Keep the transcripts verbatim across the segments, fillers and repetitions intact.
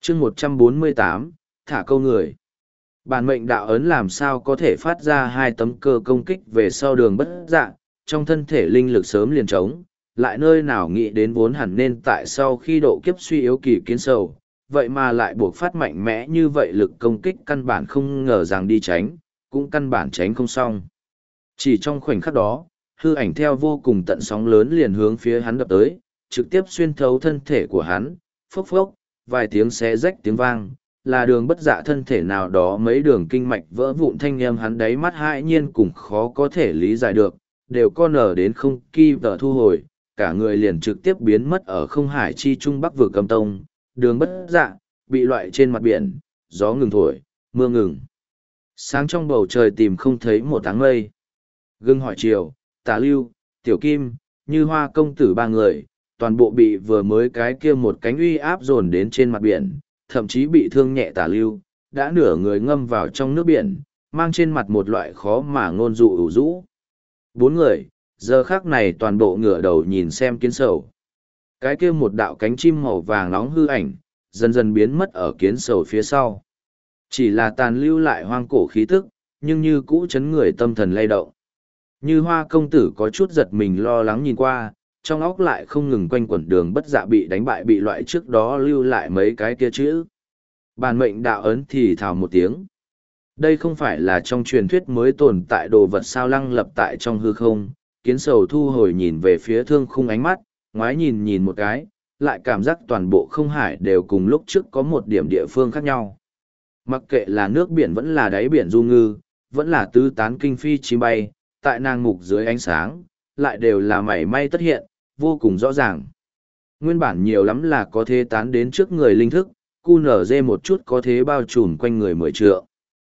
chương một trăm bốn mươi tám, thả câu người. Bản mệnh đạo ấn làm sao có thể phát ra hai tấm cơ công kích về sau đường bất dạ, trong thân thể linh lực sớm liền trống, lại nơi nào nghĩ đến vốn hẳn nên tại sau khi độ kiếp suy yếu kỳ kiến sầu, vậy mà lại buộc phát mạnh mẽ như vậy lực công kích căn bản không ngờ rằng đi tránh, cũng căn bản tránh không xong. Chỉ trong khoảnh khắc đó, hư ảnh theo vô cùng tận sóng lớn liền hướng phía hắn đập tới, trực tiếp xuyên thấu thân thể của hắn, phốc phốc, vài tiếng xé rách tiếng vang, là đường bất dạ thân thể nào đó mấy đường kinh mạch vỡ vụn thanh âm hắn đáy mắt hãi nhiên cùng khó có thể lý giải được, đều con nở đến không kỳ vợ thu hồi, cả người liền trực tiếp biến mất ở không hải chi trung bắc vực cầm tông, đường bất dạ, bị loại trên mặt biển, gió ngừng thổi, mưa ngừng. Sáng trong bầu trời tìm không thấy một áng mây. Gương hỏi chiều, tả lưu, tiểu kim, như hoa công tử ba người, toàn bộ bị vừa mới cái kia một cánh uy áp dồn đến trên mặt biển, thậm chí bị thương nhẹ tả lưu, đã nửa người ngâm vào trong nước biển, mang trên mặt một loại khó mà ngôn dụ ủ rũ. Bốn người, giờ khác này toàn bộ ngửa đầu nhìn xem kiến sầu. Cái kia một đạo cánh chim màu vàng nóng hư ảnh, dần dần biến mất ở kiến sầu phía sau. Chỉ là tàn lưu lại hoang cổ khí tức, nhưng như cũ chấn người tâm thần lay động. Như hoa công tử có chút giật mình lo lắng nhìn qua, trong óc lại không ngừng quanh quẩn đường bất dạ bị đánh bại bị loại trước đó lưu lại mấy cái kia chữ. Bản mệnh đạo ấn thì thào một tiếng. Đây không phải là trong truyền thuyết mới tồn tại đồ vật sao lăng lập tại trong hư không, kiến sầu thu hồi nhìn về phía thương khung ánh mắt, ngoái nhìn nhìn một cái, lại cảm giác toàn bộ không hải đều cùng lúc trước có một điểm địa phương khác nhau. Mặc kệ là nước biển vẫn là đáy biển du ngư, vẫn là tứ tán kinh phi chim bay, tại nàng mục dưới ánh sáng, lại đều là mảy may tất hiện, vô cùng rõ ràng. Nguyên bản nhiều lắm là có thể tán đến trước người linh thức, cu nở dê một chút có thể bao trùm quanh người mười trượng.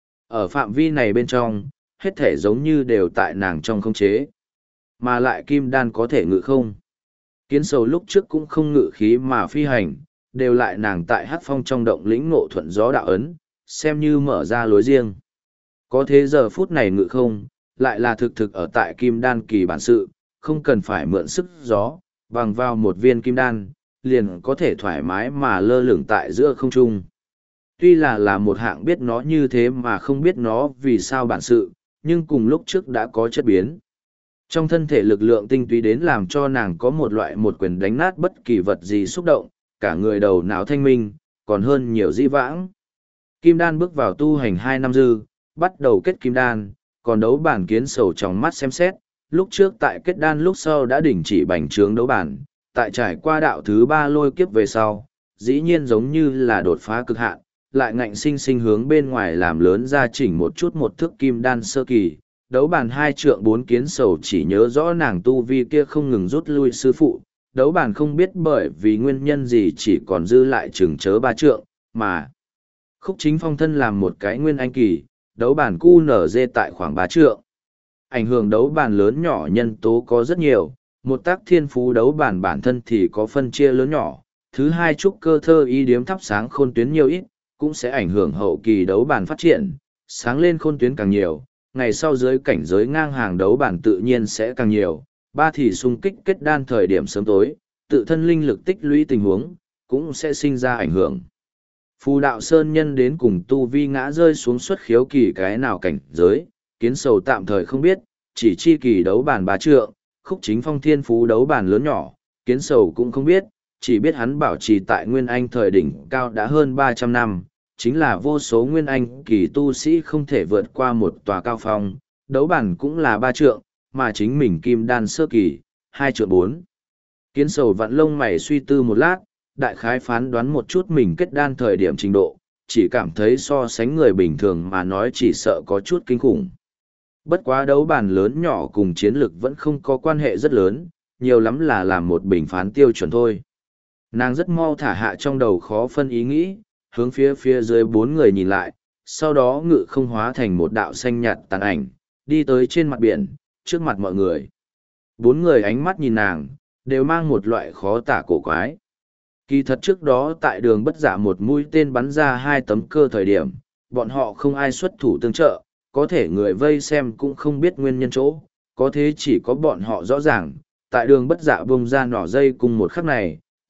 Ở phạm vi này bên trong, hết thể giống như đều tại nàng trong không chế. Mà lại kim đan có thể ngự không. Kiến sầu lúc trước cũng không ngự khí mà phi hành, đều lại nàng tại hát phong trong động lĩnh ngộ thuận gió đạo ấn, xem như mở ra lối riêng. Có thế giờ phút này ngự không, lại là thực thực ở tại kim đan kỳ bản sự, không cần phải mượn sức gió, bằng vào một viên kim đan, liền có thể thoải mái mà lơ lửng tại giữa không trung. Tuy là là một hạng biết nó như thế mà không biết nó vì sao bản sự, nhưng cùng lúc trước đã có chất biến. Trong thân thể lực lượng tinh túy đến làm cho nàng có một loại một quyền đánh nát bất kỳ vật gì xúc động, cả người đầu não thanh minh, còn hơn nhiều dĩ vãng. Kim đan bước vào tu hành hai năm dư, bắt đầu kết kim đan, còn đấu bản kiến sầu trong mắt xem xét, lúc trước tại kết đan lúc sau đã đình chỉ bành trướng đấu bản, tại trải qua đạo thứ ba lôi kiếp về sau, dĩ nhiên giống như là đột phá cực hạn, lại ngạnh sinh sinh hướng bên ngoài làm lớn ra chỉnh một chút một thước kim đan sơ kỳ. Đấu bản hai trượng bốn kiến sầu chỉ nhớ rõ nàng tu vi kia không ngừng rút lui sư phụ, đấu bản không biết bởi vì nguyên nhân gì chỉ còn dư lại chừng chớ ba trượng, mà Khúc Chính Phong thân làm một cái nguyên anh kỳ, đấu bản cu nở dê tại khoảng ba trượng. Ảnh hưởng đấu bản lớn nhỏ nhân tố có rất nhiều, một tác thiên phú đấu bản bản thân thì có phân chia lớn nhỏ, thứ hai trúc cơ thơ y điếm thắp sáng khôn tuyến nhiều ít, cũng sẽ ảnh hưởng hậu kỳ đấu bản phát triển, sáng lên khôn tuyến càng nhiều, ngày sau dưới cảnh giới ngang hàng đấu bản tự nhiên sẽ càng nhiều, ba thì xung kích kết đan thời điểm sớm tối, tự thân linh lực tích lũy tình huống, cũng sẽ sinh ra ảnh hưởng. Phù đạo sơn nhân đến cùng tu vi ngã rơi xuống xuất khiếu kỳ cái nào cảnh giới, kiến sầu tạm thời không biết, chỉ chi kỳ đấu bản bá trượng, Khúc Chính Phong thiên phú đấu bản lớn nhỏ, kiến sầu cũng không biết, chỉ biết hắn bảo trì tại Nguyên Anh thời đỉnh cao đã hơn ba trăm năm, chính là vô số Nguyên Anh kỳ tu sĩ không thể vượt qua một tòa cao phong, đấu bản cũng là ba trượng, mà chính mình kim đan sơ kỳ, hai trượng bốn. Kiến sầu vặn lông mày suy tư một lát, đại khái phán đoán một chút mình kết đan thời điểm trình độ, chỉ cảm thấy so sánh người bình thường mà nói chỉ sợ có chút kinh khủng. Bất quá đấu bản lớn nhỏ cùng chiến lực vẫn không có quan hệ rất lớn, nhiều lắm là làm một bình phán tiêu chuẩn thôi. Nàng rất mau thả hạ trong đầu khó phân ý nghĩ, hướng phía phía dưới bốn người nhìn lại, sau đó ngự không hóa thành một đạo xanh nhạt tàn ảnh, đi tới trên mặt biển, trước mặt mọi người. Bốn người ánh mắt nhìn nàng, đều mang một loại khó tả cổ quái. Kỳ thật trước đó tại đường bất giả một mũi tên bắn ra hai tấm cơ thời điểm, bọn họ không ai xuất thủ tương trợ, có thể người vây xem cũng không biết nguyên nhân chỗ, có thế chỉ có bọn họ rõ ràng, tại đường bất giả bông ra nỏ dây cùng một khắc này,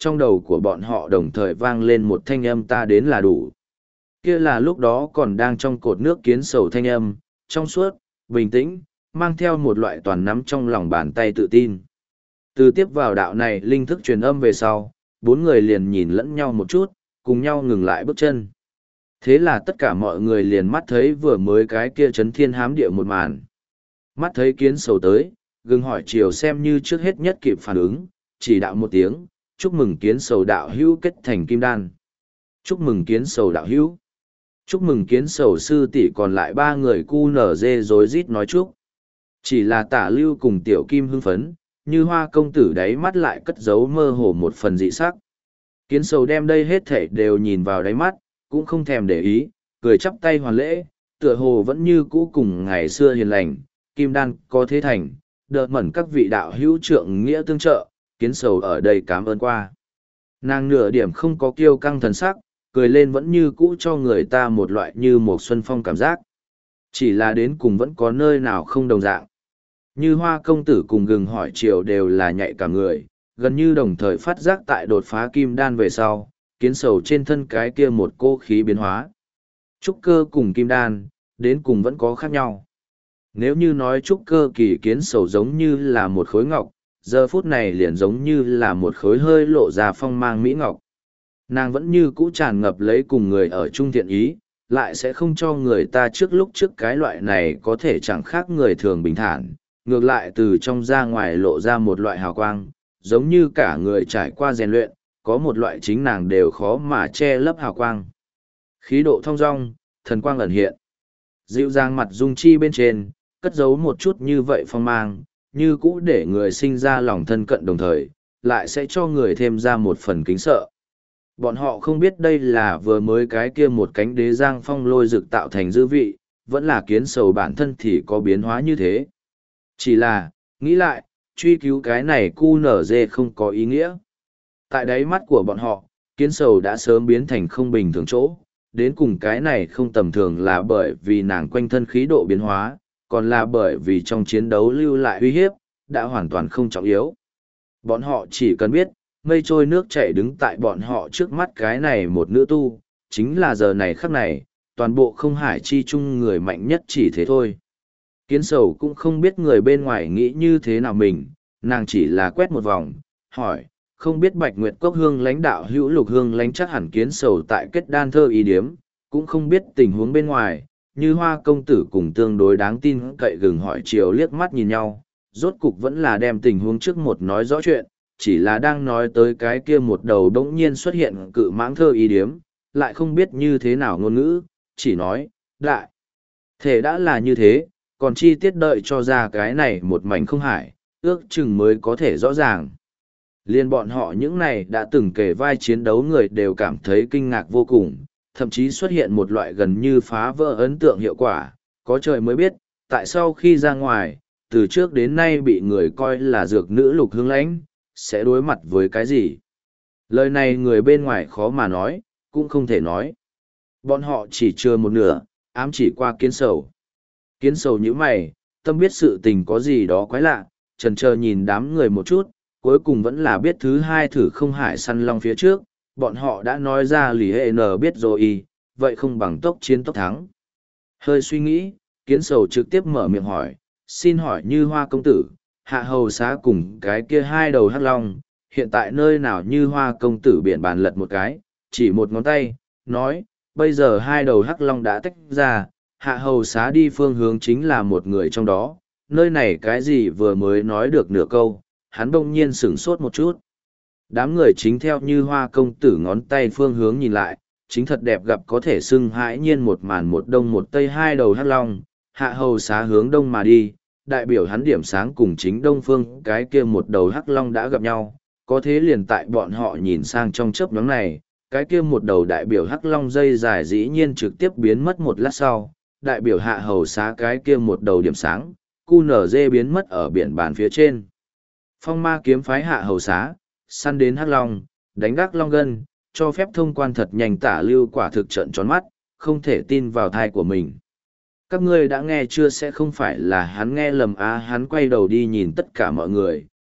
trong đầu của bọn họ đồng thời vang lên một thanh âm ta đến là đủ. Kia là lúc đó còn đang trong cột nước kiến sầu thanh âm, trong suốt, bình tĩnh, mang theo một loại toàn nắm trong lòng bàn tay tự tin. Từ tiếp vào đạo này linh thức truyền âm về sau, bốn người liền nhìn lẫn nhau một chút, cùng nhau ngừng lại bước chân. Thế là tất cả mọi người liền mắt thấy vừa mới cái kia chấn thiên hám địa một màn. Mắt thấy kiến sầu tới, gừng hỏi chiều xem như trước hết nhất kịp phản ứng, chỉ đạo một tiếng, chúc mừng kiến sầu đạo hữu kết thành kim đan. Chúc mừng kiến sầu đạo hữu. Chúc mừng kiến sầu sư tỷ còn lại ba người cu nở dê rối rít nói chúc. Chỉ là tả lưu cùng tiểu kim hưng phấn, như hoa công tử đáy mắt lại cất giấu mơ hồ một phần dị sắc. Kiến sầu đem đây hết thảy đều nhìn vào đáy mắt, cũng không thèm để ý, cười chắp tay hoàn lễ, tựa hồ vẫn như cũ cùng ngày xưa hiền lành, kim đan có thế thành, đợt mẩn các vị đạo hữu trượng nghĩa tương trợ, kiến sầu ở đây cảm ơn qua. Nàng nửa điểm không có kiêu căng thần sắc, cười lên vẫn như cũ cho người ta một loại như một xuân phong cảm giác. Chỉ là đến cùng vẫn có nơi nào không đồng dạng. Như hoa công tử cùng gừng hỏi chiều đều là nhạy cả người, gần như đồng thời phát giác tại đột phá kim đan về sau, kiến sầu trên thân cái kia một cô khí biến hóa. Trúc cơ cùng kim đan, đến cùng vẫn có khác nhau. Nếu như nói trúc cơ kỳ kiến sầu giống như là một khối ngọc, giờ phút này liền giống như là một khối hơi lộ ra phong mang mỹ ngọc. Nàng vẫn như cũ tràn ngập lấy cùng người ở trung thiện ý, lại sẽ không cho người ta trước lúc trước cái loại này có thể chẳng khác người thường bình thản, ngược lại từ trong ra ngoài lộ ra một loại hào quang, giống như cả người trải qua rèn luyện, có một loại chính nàng đều khó mà che lấp hào quang. Khí độ thong dong, thần quang ẩn hiện. Dịu dàng mặt dung chi bên trên, cất giấu một chút như vậy phong mang, như cũ để người sinh ra lòng thân cận đồng thời, lại sẽ cho người thêm ra một phần kính sợ. Bọn họ không biết đây là vừa mới cái kia một cánh đế giang phong lôi rực tạo thành dư vị, vẫn là kiến sầu bản thân thì có biến hóa như thế. Chỉ là, nghĩ lại, truy cứu cái này cu nở dê không có ý nghĩa. Tại đáy mắt của bọn họ, kiến sầu đã sớm biến thành không bình thường chỗ, đến cùng cái này không tầm thường là bởi vì nàng quanh thân khí độ biến hóa, còn là bởi vì trong chiến đấu lưu lại uy hiếp, đã hoàn toàn không trọng yếu. Bọn họ chỉ cần biết, mây trôi nước chảy đứng tại bọn họ trước mắt cái này một nữ tu, chính là giờ này khắc này, toàn bộ không hải chi chung người mạnh nhất chỉ thế thôi. Kiến sầu cũng không biết người bên ngoài nghĩ như thế nào mình, nàng chỉ là quét một vòng, hỏi, không biết Bạch Nguyệt Cốc Hương lãnh đạo hữu Lục Hương lãnh chắc hẳn kiến sầu tại kết đan thơ ý điếm, cũng không biết tình huống bên ngoài, như hoa công tử cùng tương đối đáng tin cậy gừng hỏi chiều liếc mắt nhìn nhau, rốt cục vẫn là đem tình huống trước một nói rõ chuyện, chỉ là đang nói tới cái kia một đầu đống nhiên xuất hiện cự mãng thơ ý điếm, lại không biết như thế nào ngôn ngữ, chỉ nói, đại. Thể đã là như thế, còn chi tiết đợi cho ra cái này một mảnh không hải, ước chừng mới có thể rõ ràng. Liên bọn họ những này đã từng kể vai chiến đấu người đều cảm thấy kinh ngạc vô cùng, thậm chí xuất hiện một loại gần như phá vỡ ấn tượng hiệu quả, có trời mới biết, tại sao khi ra ngoài, từ trước đến nay bị người coi là dược nữ Lục Hương lãnh, sẽ đối mặt với cái gì. Lời này người bên ngoài khó mà nói, cũng không thể nói. Bọn họ chỉ chưa một nửa, ám chỉ qua kiến sầu. Kiến sầu như mày, tâm biết sự tình có gì đó quái lạ, chần chờ nhìn đám người một chút, cuối cùng vẫn là biết thứ hai thử không hải săn long phía trước, bọn họ đã nói ra lì hệ nờ biết rồi, vậy không bằng tốc chiến tốc thắng. Hơi suy nghĩ, kiến sầu trực tiếp mở miệng hỏi, xin hỏi như hoa công tử, hạ hầu xá cùng cái kia hai đầu hắc long, hiện tại nơi nào như hoa công tử biển bàn lật một cái, chỉ một ngón tay, nói, bây giờ hai đầu hắc long đã tách ra, hạ hầu xá đi phương hướng chính là một người trong đó, nơi này cái gì vừa mới nói được nửa câu, hắn bỗng nhiên sửng sốt một chút. Đám người chính theo như hoa công tử ngón tay phương hướng nhìn lại, chính thật đẹp gặp có thể xưng hãi nhiên một màn một đông một tây hai đầu hắc long, hạ hầu xá hướng đông mà đi, đại biểu hắn điểm sáng cùng chính đông phương cái kia một đầu hắc long đã gặp nhau, có thế liền tại bọn họ nhìn sang trong chớp nhoáng này, cái kia một đầu đại biểu hắc long dây dài dĩ nhiên trực tiếp biến mất một lát sau, đại biểu hạ hầu xá cái kia một đầu điểm sáng, cu nở dê biến mất ở biển bàn phía trên. Phong ma kiếm phái hạ hầu xá, săn đến hắc long, đánh gác long gân, cho phép thông quan thật nhanh tả lưu quả thực trận tròn mắt, không thể tin vào thai của mình. Các ngươi đã nghe chưa sẽ không phải là hắn nghe lầm á hắn quay đầu đi nhìn tất cả mọi người,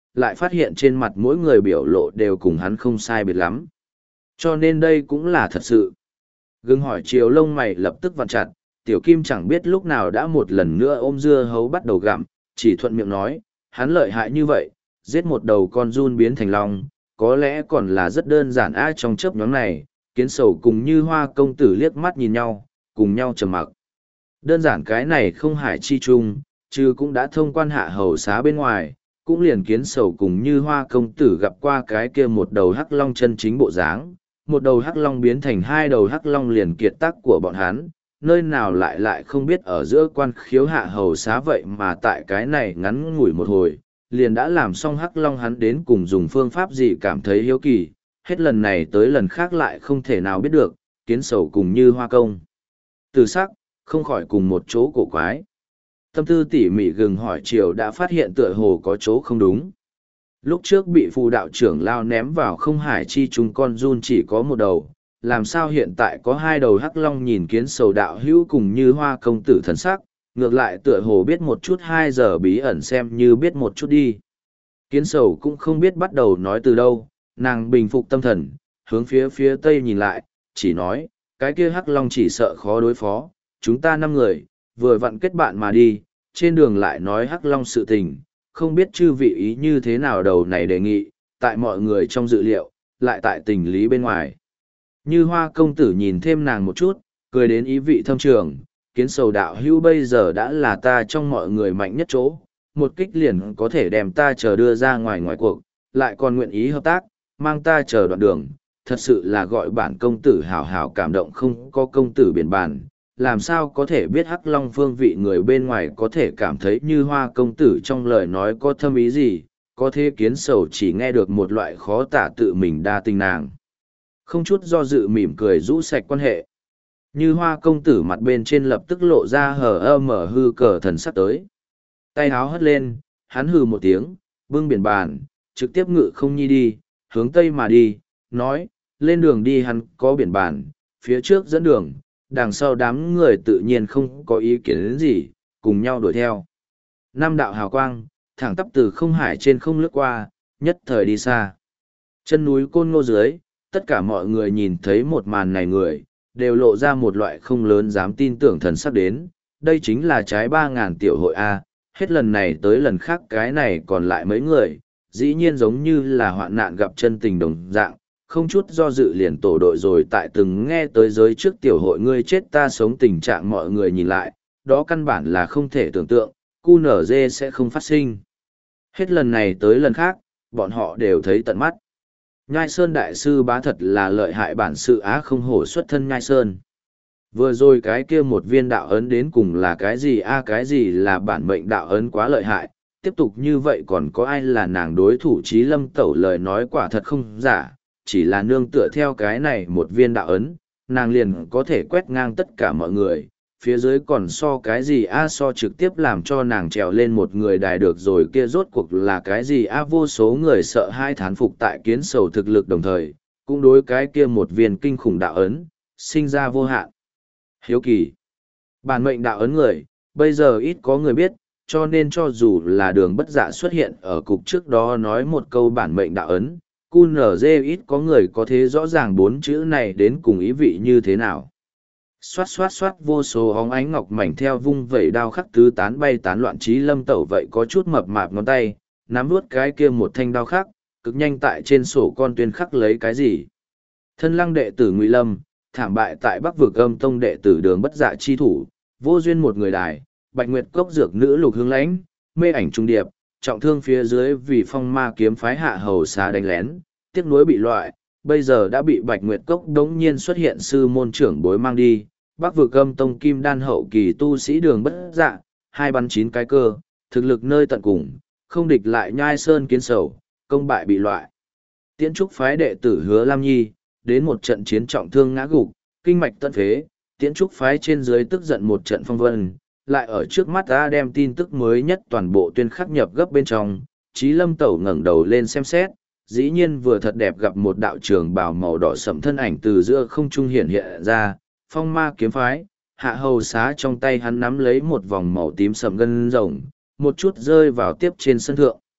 lại phát hiện trên mặt mỗi người biểu lộ đều cùng hắn không sai biệt lắm. Cho nên đây cũng là thật sự. Gương hỏi chiều lông mày lập tức vặn chặt, tiểu kim chẳng biết lúc nào đã một lần nữa ôm dưa hấu bắt đầu gặm, chỉ thuận miệng nói, hắn lợi hại như vậy, giết một đầu con giun biến thành long, có lẽ còn là rất đơn giản ai trong chớp nhóm này, kiến sầu cùng như hoa công tử liếc mắt nhìn nhau, cùng nhau trầm mặc. Đơn giản cái này không hải chi chung, chứ cũng đã thông quan hạ hầu xá bên ngoài, cũng liền kiến sầu cùng như hoa công tử gặp qua cái kia một đầu hắc long chân chính bộ dáng, một đầu hắc long biến thành hai đầu hắc long liền kiệt tác của bọn hắn, nơi nào lại lại không biết ở giữa quan khiếu hạ hầu xá vậy mà tại cái này ngắn ngủi một hồi, liền đã làm xong hắc long hắn đến cùng dùng phương pháp gì cảm thấy hiếu kỳ, hết lần này tới lần khác lại không thể nào biết được, kiến sầu cùng như hoa công. Từ sắc, không khỏi cùng một chỗ cổ quái. Tâm tư tỉ mỉ gừng hỏi chiều đã phát hiện tựa hồ có chỗ không đúng. Lúc trước bị phù đạo trưởng lao ném vào không hải chi chúng con run chỉ có một đầu, làm sao hiện tại có hai đầu hắc long nhìn kiến sầu đạo hữu cùng như hoa công tử thần sắc, ngược lại tựa hồ biết một chút hai giờ bí ẩn xem như biết một chút đi. Kiến sầu cũng không biết bắt đầu nói từ đâu, nàng bình phục tâm thần, hướng phía phía tây nhìn lại, chỉ nói, cái kia hắc long chỉ sợ khó đối phó, chúng ta năm người, vừa vặn kết bạn mà đi, trên đường lại nói hắc long sự tình, không biết chư vị ý như thế nào đầu này đề nghị, tại mọi người trong dự liệu, lại tại tình lý bên ngoài. Như hoa công tử nhìn thêm nàng một chút, cười đến ý vị thâm trường, kiến sầu đạo hữu bây giờ đã là ta trong mọi người mạnh nhất chỗ, một kích liền có thể đem ta chờ đưa ra ngoài ngoài cuộc, lại còn nguyện ý hợp tác, mang ta chờ đoạn đường, thật sự là gọi bản công tử hào hào cảm động không có công tử biển bàn, làm sao có thể biết hắc long phương vị người bên ngoài có thể cảm thấy như hoa công tử trong lời nói có thâm ý gì, có thế kiến sầu chỉ nghe được một loại khó tả tự mình đa tình nàng. Không chút do dự mỉm cười rũ sạch quan hệ. Như hoa công tử mặt bên trên lập tức lộ ra hờ ơ mở hư cờ thần sắc tới. Tay háo hất lên, hắn hừ một tiếng, bưng biển bàn, trực tiếp ngự không nhi đi, hướng tây mà đi, nói, lên đường đi hắn có biển bàn, phía trước dẫn đường, đằng sau đám người tự nhiên không có ý kiến đến gì, cùng nhau đuổi theo. Năm đạo hào quang, thẳng tắp từ không hải trên không lướt qua, nhất thời đi xa. Chân núi Côn Ngô dưới, tất cả mọi người nhìn thấy một màn này người, đều lộ ra một loại không lớn dám tin tưởng thần sắc đến. Đây chính là trái ba ngàn tiểu hội A, hết lần này tới lần khác cái này còn lại mấy người, dĩ nhiên giống như là hoạn nạn gặp chân tình đồng dạng, không chút do dự liền tổ đội rồi tại từng nghe tới giới trước tiểu hội ngươi chết ta sống tình trạng mọi người nhìn lại, đó căn bản là không thể tưởng tượng, cu nở dê sẽ không phát sinh. Hết lần này tới lần khác, bọn họ đều thấy tận mắt. Nhai Sơn Đại Sư Bá thật là lợi hại bản sự á không hổ xuất thân Nhai Sơn. Vừa rồi cái kia một viên đạo ấn đến cùng là cái gì a cái gì là bản mệnh đạo ấn quá lợi hại, tiếp tục như vậy còn có ai là nàng đối thủ Chí Lâm Tẩu lời nói quả thật không giả, chỉ là nương tựa theo cái này một viên đạo ấn, nàng liền có thể quét ngang tất cả mọi người, phía dưới còn so cái gì a so trực tiếp làm cho nàng trèo lên một người đài được rồi kia rốt cuộc là cái gì a vô số người sợ hai thán phục tại kiến sầu thực lực đồng thời, cũng đối cái kia một viên kinh khủng đạo ấn, sinh ra vô hạn. Hiếu kỳ. Bản mệnh đạo ấn người, bây giờ ít có người biết, cho nên cho dù là đường bất dạ xuất hiện ở cục trước đó nói một câu bản mệnh đạo ấn, cu nở dê ít có người có thế rõ ràng bốn chữ này đến cùng ý vị như thế nào. Xoát xoát xoát vô số hóng ánh ngọc mảnh theo vung vẩy đao khắc tứ tán bay tán loạn Chí Lâm Tẩu vậy có chút mập mạp ngón tay, nắm vuốt cái kia một thanh đao khắc, cực nhanh tại trên sổ con tuyên khắc lấy cái gì. Thân lăng đệ tử Ngụy Lâm, thảm bại tại Bắc Vực Âm Tông đệ tử Đường Bất Dạ chi thủ, vô duyên một người đài, Bạch Nguyệt cốc dược nữ Lục Hương Lãnh, mê ảnh trung điệp, trọng thương phía dưới vì phong ma kiếm phái hạ hầu xá đánh lén, tiếc nuối bị loại, bây giờ đã bị Bạch Nguyệt cốc đống nhiên xuất hiện sư môn trưởng bối mang đi. Bắc Vực Âm Tông kim đan hậu kỳ tu sĩ Đường Bất Dạ, hai bắn chín cái cơ, thực lực nơi tận cùng, không địch lại Nhai Sơn kiến sầu, công bại bị loại. Tiễn trúc phái đệ tử Hứa Lam Nhi, đến một trận chiến trọng thương ngã gục, kinh mạch tận phế, tiễn trúc phái trên dưới tức giận một trận phong vân, lại ở trước mắt ta đem tin tức mới nhất toàn bộ tuyên khắc nhập gấp bên trong. Chí Lâm Tẩu ngẩng đầu lên xem xét, dĩ nhiên vừa thật đẹp gặp một đạo trường bào màu đỏ sẫm thân ảnh từ giữa không trung hiện hiện ra, phong ma kiếm phái, hạ hầu xá trong tay hắn nắm lấy một vòng màu tím sẫm gân rồng, một chút rơi vào tiếp trên sân thượng.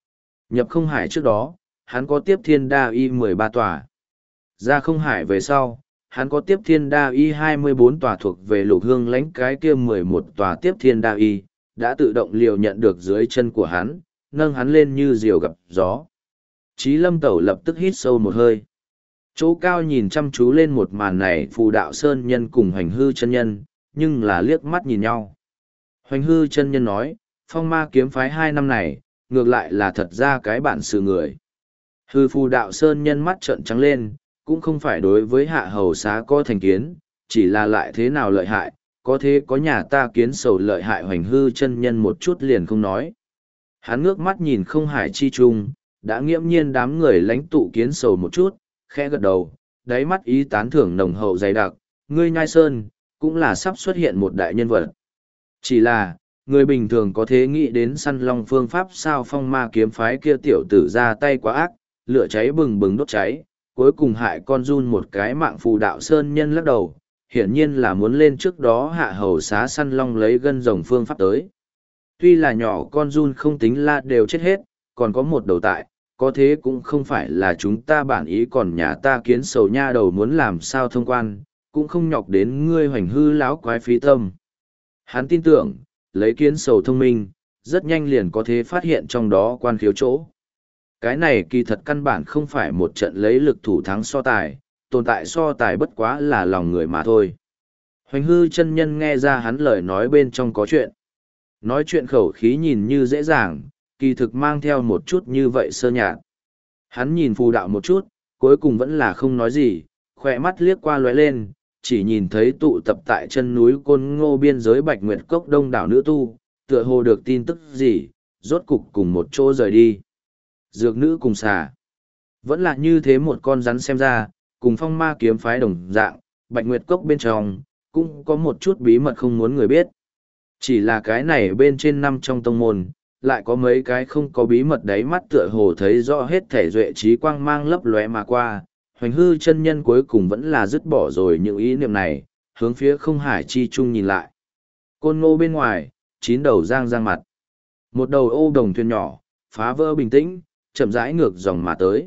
Nhập không hải trước đó, hắn có tiếp thiên đa y mười ba tòa. Ra không hải về sau, hắn có tiếp thiên đa y hai mươi bốn tòa thuộc về lục hương lãnh cái kia mười một tòa tiếp thiên đa y, đã tự động liều nhận được dưới chân của hắn, nâng hắn lên như diều gặp gió. Chí Lâm Tẩu lập tức hít sâu một hơi. Chỗ cao nhìn chăm chú lên một màn này, Phù Đạo Sơn Nhân cùng Hoành Hư chân nhân, nhưng là liếc mắt nhìn nhau. Hoành Hư chân nhân nói, phong ma kiếm phái hai năm này, ngược lại là thật ra cái bản sự người. Hư Phù Đạo Sơn Nhân mắt trợn trắng lên, cũng không phải đối với hạ hầu xá có thành kiến, chỉ là lại thế nào lợi hại, có thế có nhà ta kiến sầu lợi hại. Hoành Hư chân nhân một chút liền không nói. Hắn ngước mắt nhìn không hải chi trung, đã nghiễm nhiên đám người lãnh tụ kiến sầu một chút, khẽ gật đầu, đáy mắt ý tán thưởng nồng hậu dày đặc, ngươi nhai sơn, cũng là sắp xuất hiện một đại nhân vật. Chỉ là, người bình thường có thế nghĩ đến săn long phương pháp sao phong ma kiếm phái kia tiểu tử ra tay quá ác, lửa cháy bừng bừng đốt cháy, cuối cùng hại con run một cái mạng. Phù Đạo Sơn Nhân lắc đầu, hiển nhiên là muốn lên trước đó hạ hầu xá săn long lấy gân rồng phương pháp tới. Tuy là nhỏ con run không tính là đều chết hết, còn có một đầu tại, có thế cũng không phải là chúng ta bản ý, còn nhà ta kiến sầu nha đầu muốn làm sao thông quan, cũng không nhọc đến ngươi Hoành Hư lão quái phí tâm. Hắn tin tưởng, lấy kiến sầu thông minh, rất nhanh liền có thể phát hiện trong đó quan khiếu chỗ. Cái này kỳ thật căn bản không phải một trận lấy lực thủ thắng so tài, tồn tại so tài bất quá là lòng người mà thôi. Hoành Hư chân nhân nghe ra hắn lời nói bên trong có chuyện. Nói chuyện khẩu khí nhìn như dễ dàng, kỳ thực mang theo một chút như vậy sơ nhạt. Hắn nhìn Phù Đạo một chút, cuối cùng vẫn là không nói gì, khỏe mắt liếc qua lóe lên, chỉ nhìn thấy tụ tập tại chân núi Côn Ngô biên giới Bạch Nguyệt Cốc đông đảo nữ tu, tựa hồ được tin tức gì, rốt cục cùng một chỗ rời đi. Dược nữ cùng xà. Vẫn là như thế một con rắn, xem ra, cùng phong ma kiếm phái đồng dạng, Bạch Nguyệt Cốc bên trong, cũng có một chút bí mật không muốn người biết. Chỉ là cái này bên trên năm trong tông môn, lại có mấy cái không có bí mật, đáy mắt tựa hồ thấy rõ hết thể duệ trí quang mang lấp lóe mà qua. Hoành Hư chân nhân cuối cùng vẫn là dứt bỏ rồi những ý niệm này, hướng phía không hải chi trung nhìn lại. Côn Ngô bên ngoài, chín đầu giang giang mặt. Một đầu ô đồng thuyền nhỏ, phá vỡ bình tĩnh, chậm rãi ngược dòng mà tới.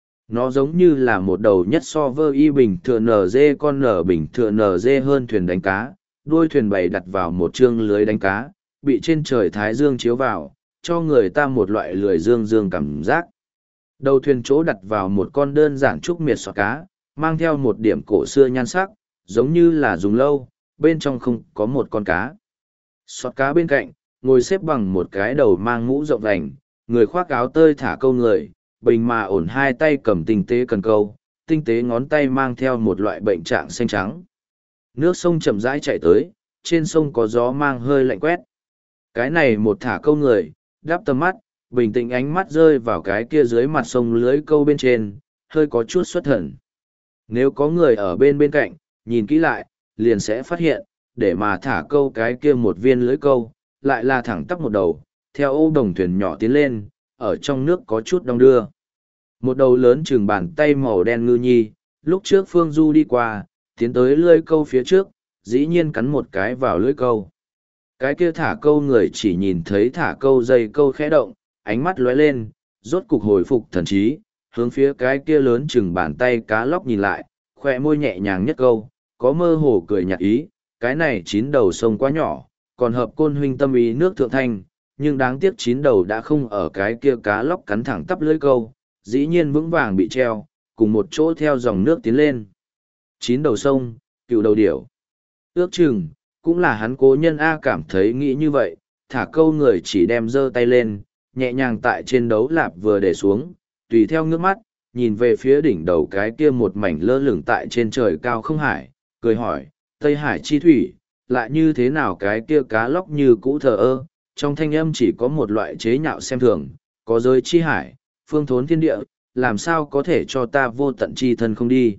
Nó giống như là một đầu nhất so vơ y bình thường nở dê con nở bình thường nở dê hơn thuyền đánh cá, đuôi thuyền bày đặt vào một chương lưới đánh cá, bị trên trời thái dương chiếu vào, cho người ta một loại lười dương dương cảm giác. Đầu thuyền chỗ đặt vào một con đơn giản trúc miệt sọt cá, mang theo một điểm cổ xưa nhan sắc, giống như là dùng lâu, bên trong không có một con cá. Sọt cá bên cạnh, ngồi xếp bằng một cái đầu mang mũ rộng vành, người khoác áo tơi thả câu người, bình mà ổn hai tay cầm tinh tế cần câu, tinh tế ngón tay mang theo một loại bệnh trạng xanh trắng. Nước sông chậm rãi chạy tới, trên sông có gió mang hơi lạnh quét. Cái này một thả câu người, đáp tầm mắt, bình tĩnh ánh mắt rơi vào cái kia dưới mặt sông lưới câu bên trên, hơi có chút xuất thần. Nếu có người ở bên bên cạnh, nhìn kỹ lại, liền sẽ phát hiện, để mà thả câu cái kia một viên lưới câu, lại là thẳng tắp một đầu, theo ô đồng thuyền nhỏ tiến lên, ở trong nước có chút đong đưa. Một đầu lớn chừng bàn tay màu đen ngư nhi, lúc trước Phương Du đi qua, tiến tới lưới câu phía trước, dĩ nhiên cắn một cái vào lưới câu. Cái kia thả câu người chỉ nhìn thấy thả câu dây câu khẽ động, ánh mắt lóe lên, rốt cục hồi phục thần trí, hướng phía cái kia lớn chừng bàn tay cá lóc nhìn lại, khỏe môi nhẹ nhàng nhất câu, có mơ hồ cười nhạt ý, cái này chín đầu sông quá nhỏ, còn hợp côn huynh tâm ý nước thượng thanh, nhưng đáng tiếc chín đầu đã không ở cái kia cá lóc cắn thẳng tắp lưới câu, dĩ nhiên vững vàng bị treo, cùng một chỗ theo dòng nước tiến lên. Chín đầu sông, cựu đầu điểu. Ước chừng, cũng là hắn cố nhân A cảm thấy nghĩ như vậy, thả câu người chỉ đem giơ tay lên, nhẹ nhàng tại trên đấu lạp vừa để xuống, tùy theo ngước mắt, nhìn về phía đỉnh đầu cái kia một mảnh lơ lửng tại trên trời cao không hải, cười hỏi, Tây Hải chi thủy, lại như thế nào cái kia cá lóc như cũ thờ ơ, trong thanh âm chỉ có một loại chế nhạo xem thường, có giới chi hải, phương thốn thiên địa, làm sao có thể cho ta vô tận chi thân không đi.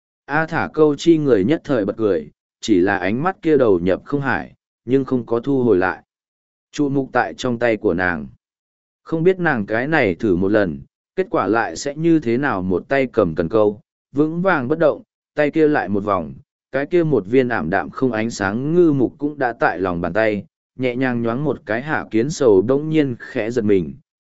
A thả câu chi người nhất thời bật cười, chỉ là ánh mắt kia đầu nhập không hải, nhưng không có thu hồi lại. Trụ mục tại trong tay của nàng. Không biết nàng cái này thử một lần, kết quả lại sẽ như thế nào. Một tay cầm cần câu, vững vàng bất động, tay kia lại một vòng, cái kia một viên ảm đạm không ánh sáng ngư mục cũng đã tại lòng bàn tay, nhẹ nhàng nhoáng một cái hạ kiến sầu đông nhiên khẽ giật mình,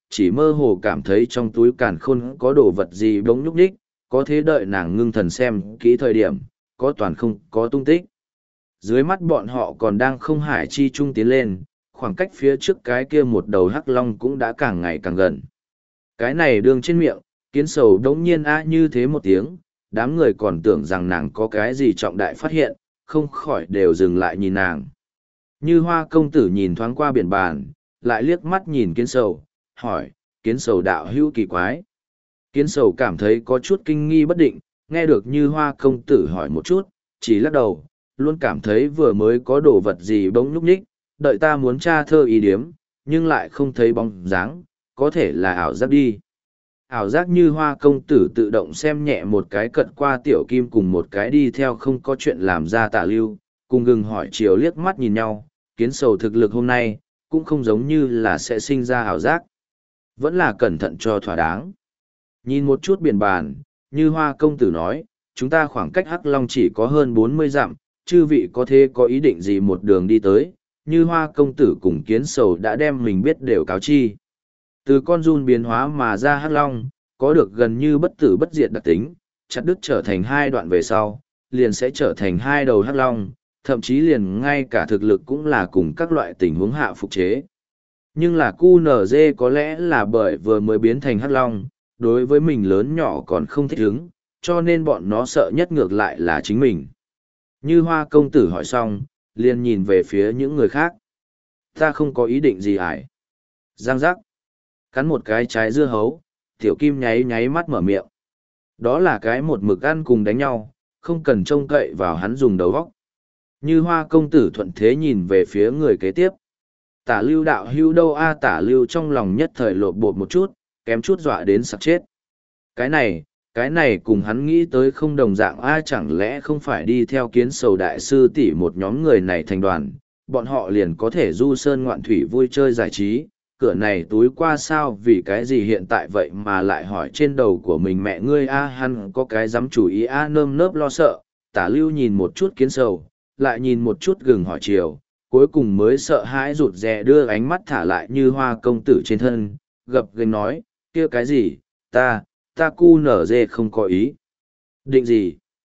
chỉ mơ hồ cảm thấy trong túi càn khôn có đồ vật gì bỗng nhúc nhích, có thế đợi nàng ngưng thần xem kỹ thời điểm, có toàn không có tung tích. Dưới mắt bọn họ còn đang không hải chi trung tiến lên, khoảng cách phía trước cái kia một đầu hắc long cũng đã càng ngày càng gần. Cái này đường trên miệng, kiến sầu đống nhiên a như thế một tiếng, đám người còn tưởng rằng nàng có cái gì trọng đại phát hiện, không khỏi đều dừng lại nhìn nàng. Như hoa công tử nhìn thoáng qua biển bàn, lại liếc mắt nhìn kiến sầu, hỏi, kiến sầu đạo hữu kỳ quái. Kiến sầu cảm thấy có chút kinh nghi bất định, nghe được như hoa công tử hỏi một chút, chỉ lắc đầu, luôn cảm thấy vừa mới có đồ vật gì bỗng nhúc nhích, đợi ta muốn tra thơ ý điếm, nhưng lại không thấy bóng dáng, có thể là ảo giác đi. Ảo giác như hoa công tử tự động xem nhẹ một cái cận qua tiểu kim cùng một cái đi theo không có chuyện làm ra tả lưu, cùng gừng hỏi chiều liếc mắt nhìn nhau, kiến sầu thực lực hôm nay, cũng không giống như là sẽ sinh ra ảo giác. Vẫn là cẩn thận cho thỏa đáng. Nhìn một chút biển bàn, như hoa công tử nói, chúng ta khoảng cách Hắc Long chỉ có hơn bốn mươi dặm, chư vị có thế có ý định gì một đường đi tới, như hoa công tử cùng kiến sầu đã đem mình biết đều cáo chi. Từ con run biến hóa mà ra Hắc Long, có được gần như bất tử bất diệt đặc tính, chặt đứt trở thành hai đoạn về sau, liền sẽ trở thành hai đầu Hắc Long, thậm chí liền ngay cả thực lực cũng là cùng các loại tình huống hạ phục chế. Nhưng là cu nở dê có lẽ là bởi vừa mới biến thành Hắc Long, đối với mình lớn nhỏ còn không thích ứng, cho nên bọn nó sợ nhất ngược lại là chính mình. Như hoa công tử hỏi xong, liền nhìn về phía những người khác. Ta không có ý định gì ải. Giang giác. Cắn một cái trái dưa hấu, tiểu kim nháy nháy mắt mở miệng. Đó là cái một mực ăn cùng đánh nhau, không cần trông cậy vào hắn dùng đầu óc. Như hoa công tử thuận thế nhìn về phía người kế tiếp. Tả lưu đạo hưu đâu a tả lưu trong lòng nhất thời lột bột một chút, kém chút dọa đến sặc chết. Cái này, cái này cùng hắn nghĩ tới không đồng dạng a chẳng lẽ không phải đi theo kiến sầu đại sư tỷ một nhóm người này thành đoàn, bọn họ liền có thể du sơn ngoạn thủy vui chơi giải trí, cửa này túi qua sao vì cái gì hiện tại vậy mà lại hỏi trên đầu của mình mẹ ngươi a hắn có cái dám chủ ý a nơm nớp lo sợ, tả lưu nhìn một chút kiến sầu, lại nhìn một chút gừng hỏi chiều, cuối cùng mới sợ hãi rụt rè đưa ánh mắt thả lại như hoa công tử trên thân, gập gành nói, kia cái gì, ta, ta cu nở dê không có ý. Định gì?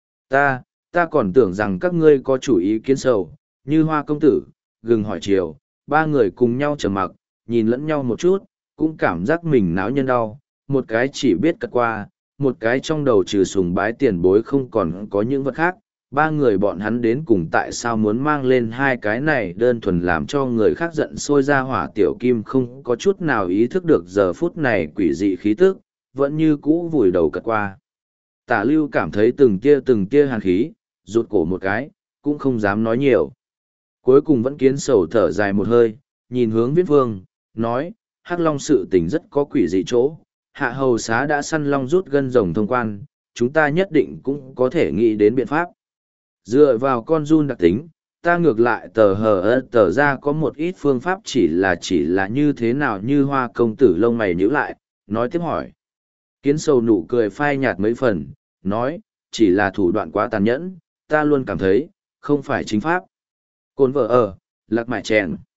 Ta, ta còn tưởng rằng các ngươi có chủ ý kiến sầu, như hoa công tử, gừng hỏi chiều, ba người cùng nhau trầm mặc, nhìn lẫn nhau một chút, cũng cảm giác mình náo nhân đau, một cái chỉ biết cật qua, một cái trong đầu trừ sùng bái tiền bối không còn có những vật khác. Ba người bọn hắn đến cùng tại sao muốn mang lên hai cái này đơn thuần làm cho người khác giận sôi ra hỏa tiểu kim không có chút nào ý thức được giờ phút này quỷ dị khí tức, vẫn như cũ vùi đầu cật qua. Tả lưu cảm thấy từng tia từng tia hàn khí, rụt cổ một cái, cũng không dám nói nhiều. Cuối cùng vẫn kiến sầu thở dài một hơi, nhìn hướng viễn phương, nói, Hắc Long sự tình rất có quỷ dị chỗ, hạ hầu xá đã săn long rút gân rồng thông quan, chúng ta nhất định cũng có thể nghĩ đến biện pháp. Dựa vào con run đặc tính, ta ngược lại tờ hờ ơ tờ ra có một ít phương pháp chỉ là chỉ là như thế nào như hoa công tử lông mày nhíu lại, nói tiếp hỏi. Kiến sầu nụ cười phai nhạt mấy phần, nói, chỉ là thủ đoạn quá tàn nhẫn, ta luôn cảm thấy, không phải chính pháp. Cồn vợ ở, lạc mại chèn.